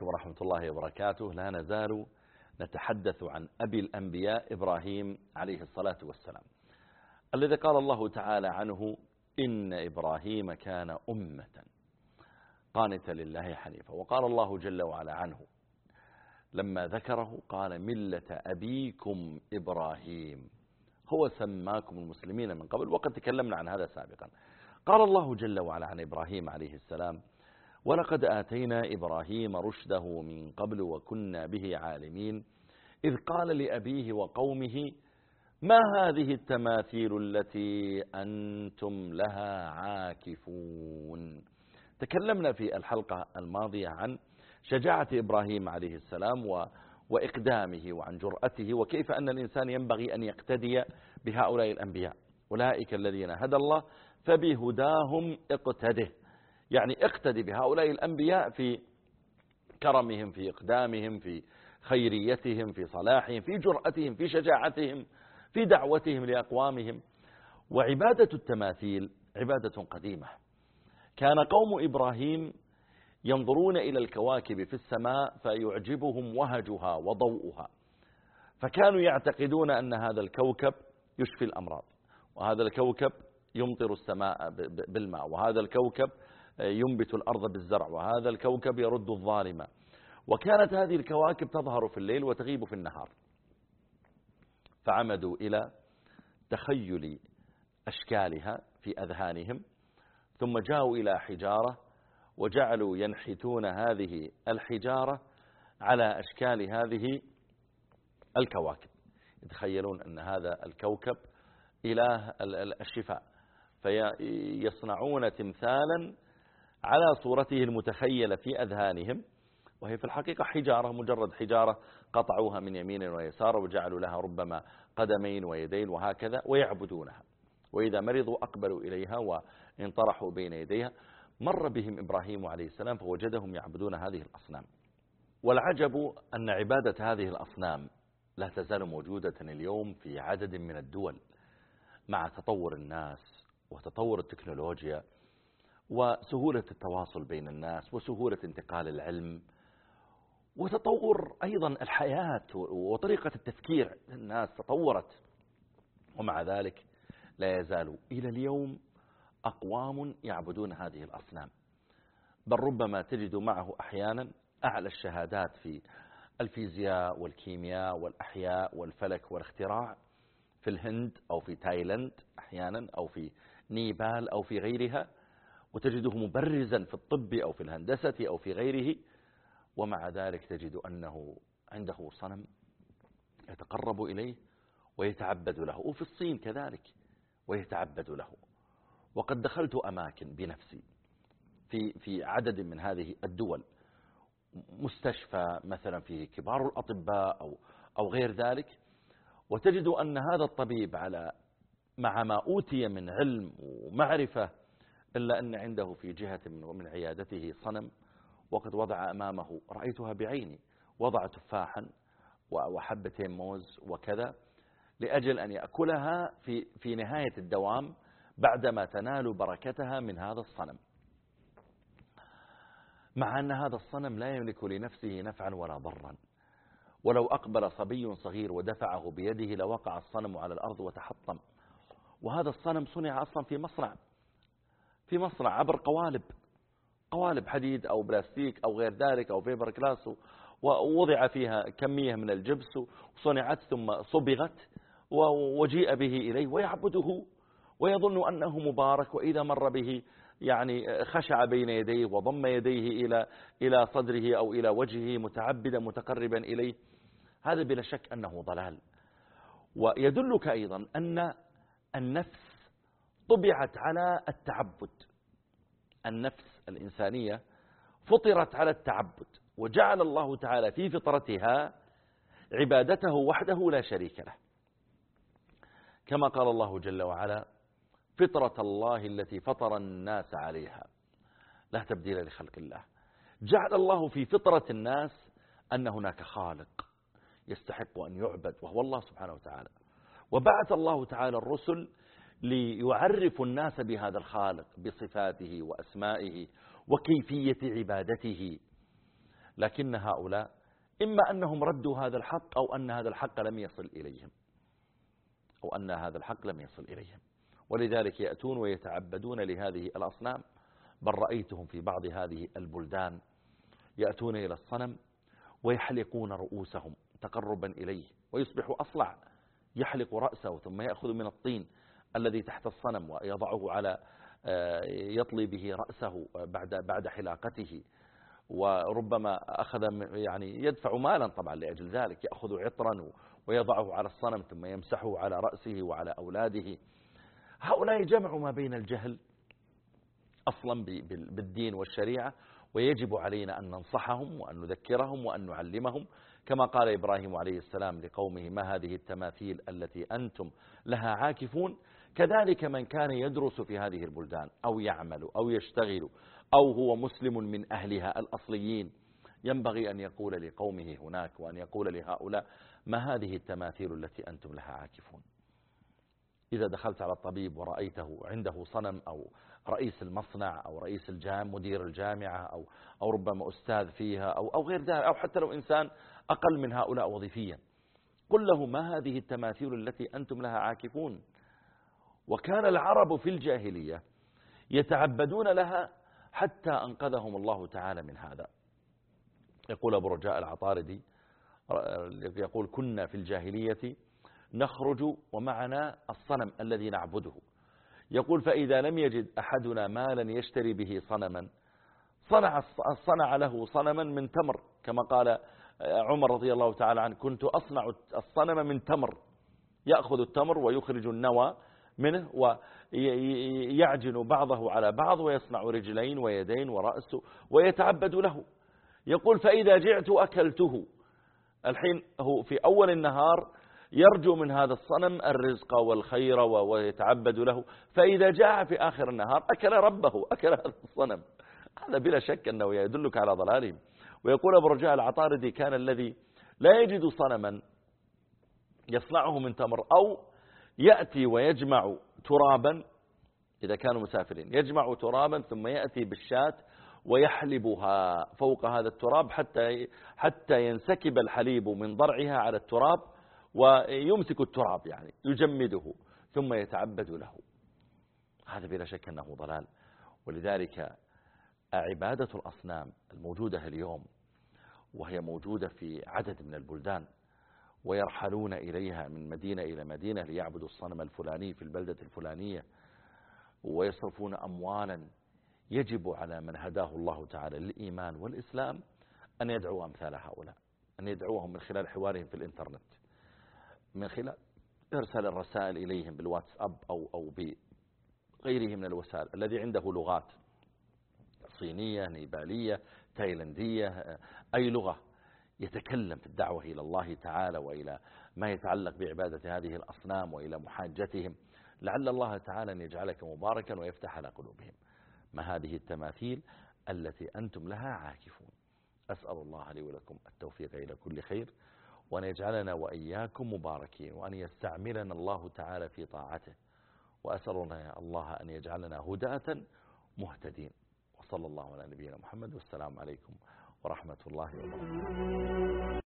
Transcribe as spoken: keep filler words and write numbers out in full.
عليكم ورحمة الله وبركاته. لا نزال نتحدث عن أبي الأنبياء إبراهيم عليه الصلاة والسلام، الذي قال الله تعالى عنه: إن إبراهيم كان أمة قانتا لله حنيفا. وقال الله جل وعلا عنه لما ذكره قال: ملة أبيكم إبراهيم هو سماكم المسلمين من قبل. وقد تكلمنا عن هذا سابقا. قال الله جل وعلا عن إبراهيم عليه السلام: ولقد آتينا إبراهيم رشده من قبل وكنا به عالمين إذ قال لأبيه وقومه ما هذه التماثيل التي أنتم لها عاكفون. تكلمنا في الحلقة الماضية عن شجاعة إبراهيم عليه السلام و وإقدامه وعن جرأته، وكيف أن الإنسان ينبغي أن يقتدي بهؤلاء الأنبياء. أولئك الذين هدى الله فبهداهم اقتده، يعني اقتدي بهؤلاء الأنبياء في كرمهم، في إقدامهم، في خيريتهم، في صلاحهم، في جرأتهم، في شجاعتهم، في دعوتهم لأقوامهم. وعبادة التماثيل عبادة قديمة. كان قوم إبراهيم ينظرون إلى الكواكب في السماء فيعجبهم وهجها وضوءها، فكانوا يعتقدون أن هذا الكوكب يشفي الأمراض، وهذا الكوكب يمطر السماء بالماء، وهذا الكوكب ينبت الأرض بالزرع، وهذا الكوكب يرد الظالمة. وكانت هذه الكواكب تظهر في الليل وتغيب في النهار، فعمدوا إلى تخيل أشكالها في أذهانهم، ثم جاءوا إلى حجارة وجعلوا ينحتون هذه الحجارة على أشكال هذه الكواكب، يتخيلون أن هذا الكوكب إله الشفاء، فيصنعون تمثالا على صورته المتخيلة في أذهانهم، وهي في الحقيقة حجارة، مجرد حجارة قطعوها من يمين ويسار وجعلوا لها ربما قدمين ويدين وهكذا، ويعبدونها. وإذا مرضوا أقبلوا إليها وانطرحوا بين يديها. مر بهم إبراهيم عليه السلام فوجدهم يعبدون هذه الأصنام. والعجب أن عبادة هذه الأصنام لا تزال موجودة اليوم في عدد من الدول، مع تطور الناس وتطور التكنولوجيا وسهولة التواصل بين الناس وسهولة انتقال العلم وتطور أيضا الحياة وطريقة التفكير. الناس تطورت، ومع ذلك لا يزال إلى اليوم أقوام يعبدون هذه الأصنام، بل ربما تجد معه أحيانا أعلى الشهادات في الفيزياء والكيمياء والأحياء والفلك والاختراع في الهند أو في تايلاند أحيانا، أو في نيبال أو في غيرها، وتجده مبرزا في الطب أو في الهندسة أو في غيره، ومع ذلك تجد أنه عنده صنم يتقرب إليه ويتعبد له. وفي الصين كذلك ويتعبد له. وقد دخلت أماكن بنفسي في في عدد من هذه الدول، مستشفى مثلا فيه كبار الأطباء أو أو غير ذلك، وتجد أن هذا الطبيب على مع ما أوتي من علم ومعرفة، إلا أن عنده في جهة من عيادته صنم، وقد وضع أمامه، رأيتها بعيني، وضع تفاحا وحبتين موز وكذا لأجل أن يأكلها في في نهاية الدوام بعدما تنال بركتها من هذا الصنم، مع أن هذا الصنم لا يملك لنفسه نفعا ولا ضرا. ولو أقبل صبي صغير ودفعه بيده لوقع الصنم على الأرض وتحطم. وهذا الصنم صنع أصلا في مصنع في مصنع عبر قوالب قوالب حديد أو بلاستيك أو غير ذلك أو فيبر كلاس، ووضع فيها كمية من الجبس وصنعت ثم صبغت وجيء به إليه ويعبده ويظن أنه مبارك، وإذا مر به يعني خشع بين يديه وضم يديه إلى إلى صدره أو إلى وجهه متعبدا متقربا إليه. هذا بلا شك أنه ضلال. ويدلك أيضا أن النفس طبعت على التعبد. النفس الإنسانية فطرت على التعبد، وجعل الله تعالى في فطرتها عبادته وحده لا شريك له، كما قال الله جل وعلا: فطرة الله التي فطر الناس عليها لا تبديل لخلق الله. جعل الله في فطرة الناس أن هناك خالق يستحق أن يعبد وهو الله سبحانه وتعالى، وبعث الله تعالى الرسل ليعرفوا الناس بهذا الخالق، بصفاته وأسمائه وكيفية عبادته. لكن هؤلاء إما أنهم ردوا هذا الحق أو أن هذا الحق لم يصل إليهم أو أن هذا الحق لم يصل إليهم ولذلك يأتون ويتعبدون لهذه الأصنام. بل رأيتهم في بعض هذه البلدان يأتون إلى الصنم ويحلقون رؤوسهم تقربا إليه، ويصبح أصلع يحلق رأسه ثم يأخذ من الطين الذي تحت الصنم ويضعه على يطلي به رأسه بعد بعد حلاقته، وربما أخذ يعني يدفع مالا طبعا لأجل ذلك، يأخذ عطرا ويضعه على الصنم ثم يمسحه على رأسه وعلى أولاده. هؤلاء جمعوا ما بين الجهل أصلا بالدين والشريعة، ويجب علينا أن ننصحهم وأن نذكرهم وأن نعلمهم كما قال إبراهيم عليه السلام لقومه: ما هذه التماثيل التي أنتم لها عاكفون. كذلك من كان يدرس في هذه البلدان أو يعمل أو يشتغل أو هو مسلم من أهلها الأصليين ينبغي أن يقول لقومه هناك وأن يقول لهؤلاء: ما هذه التماثيل التي أنتم لها عاكفون. إذا دخلت على الطبيب ورأيته عنده صنم أو رئيس المصنع أو رئيس الجامعة مدير الجامعة أو أو ربما أستاذ فيها أو أو غير ذلك، أو حتى لو إنسان أقل من هؤلاء وظيفيا، قل له: ما هذه التماثيل التي أنتم لها عاكفون. وكان العرب في الجاهلية يتعبدون لها حتى أنقذهم الله تعالى من هذا. يقول أبو رجاء العطاردي يقول: كنا في الجاهلية نخرج ومعنا الصنم الذي نعبده، يقول: فإذا لم يجد أحدنا مالا يشتري به صنما صنع صنع له صنما من تمر، كما قال عمر رضي الله تعالى عنه: كنت أصنع الصنم من تمر، يأخذ التمر ويخرج النوى منه ويعجن بعضه على بعض ويصنع رجلين ويدين ورأس ويتعبد له. يقول: فإذا جعت أكلته. الحين هو في أول النهار يرجو من هذا الصنم الرزق والخير ويتعبد له، فإذا جاء في آخر النهار أكل ربه، أكل هذا الصنم. هذا بلا شك أنه يدلك على ضلالهم. ويقول أبو رجاء العطاردي: كان الذي لا يجد صنما يصنعه من تمر أو يأتي ويجمع ترابا، إذا كانوا مسافرين يجمع ترابا ثم يأتي بالشاة ويحلبها فوق هذا التراب حتى حتى ينسكب الحليب من ضرعها على التراب ويمسك التراب يعني يجمده ثم يتعبد له. هذا بلا شك أنه ضلال. ولذلك عبادة الأصنام الموجودة اليوم، وهي موجودة في عدد من البلدان، ويرحلون إليها من مدينة إلى مدينة ليعبدوا الصنم الفلاني في البلدة الفلانية ويصرفون أموالا، يجب على من هداه الله تعالى للإيمان والإسلام أن يدعو أمثال هؤلاء، أن يدعوهم من خلال حوارهم في الإنترنت، من خلال إرسال الرسائل إليهم بالواتساب أو أو بغيره من الوسائل. الذي عنده لغات صينية، نيبالية، تايلندية، أي لغة يتكلم في الدعوة إلى الله تعالى وإلى ما يتعلق بعبادة هذه الأصنام وإلى محاجتهم، لعل الله تعالى أن يجعلك مباركا ويفتح على قلوبهم. ما هذه التماثيل التي أنتم لها عاكفون. أسأل الله لي ولكم التوفيق إلى كل خير، وأن يجعلنا وإياكم مباركين، وأن يستعملنا الله تعالى في طاعته، وأسألنا يا الله أن يجعلنا هداة مهتدين. وصلى الله على نبينا محمد، والسلام عليكم ورحمة الله وبركاته.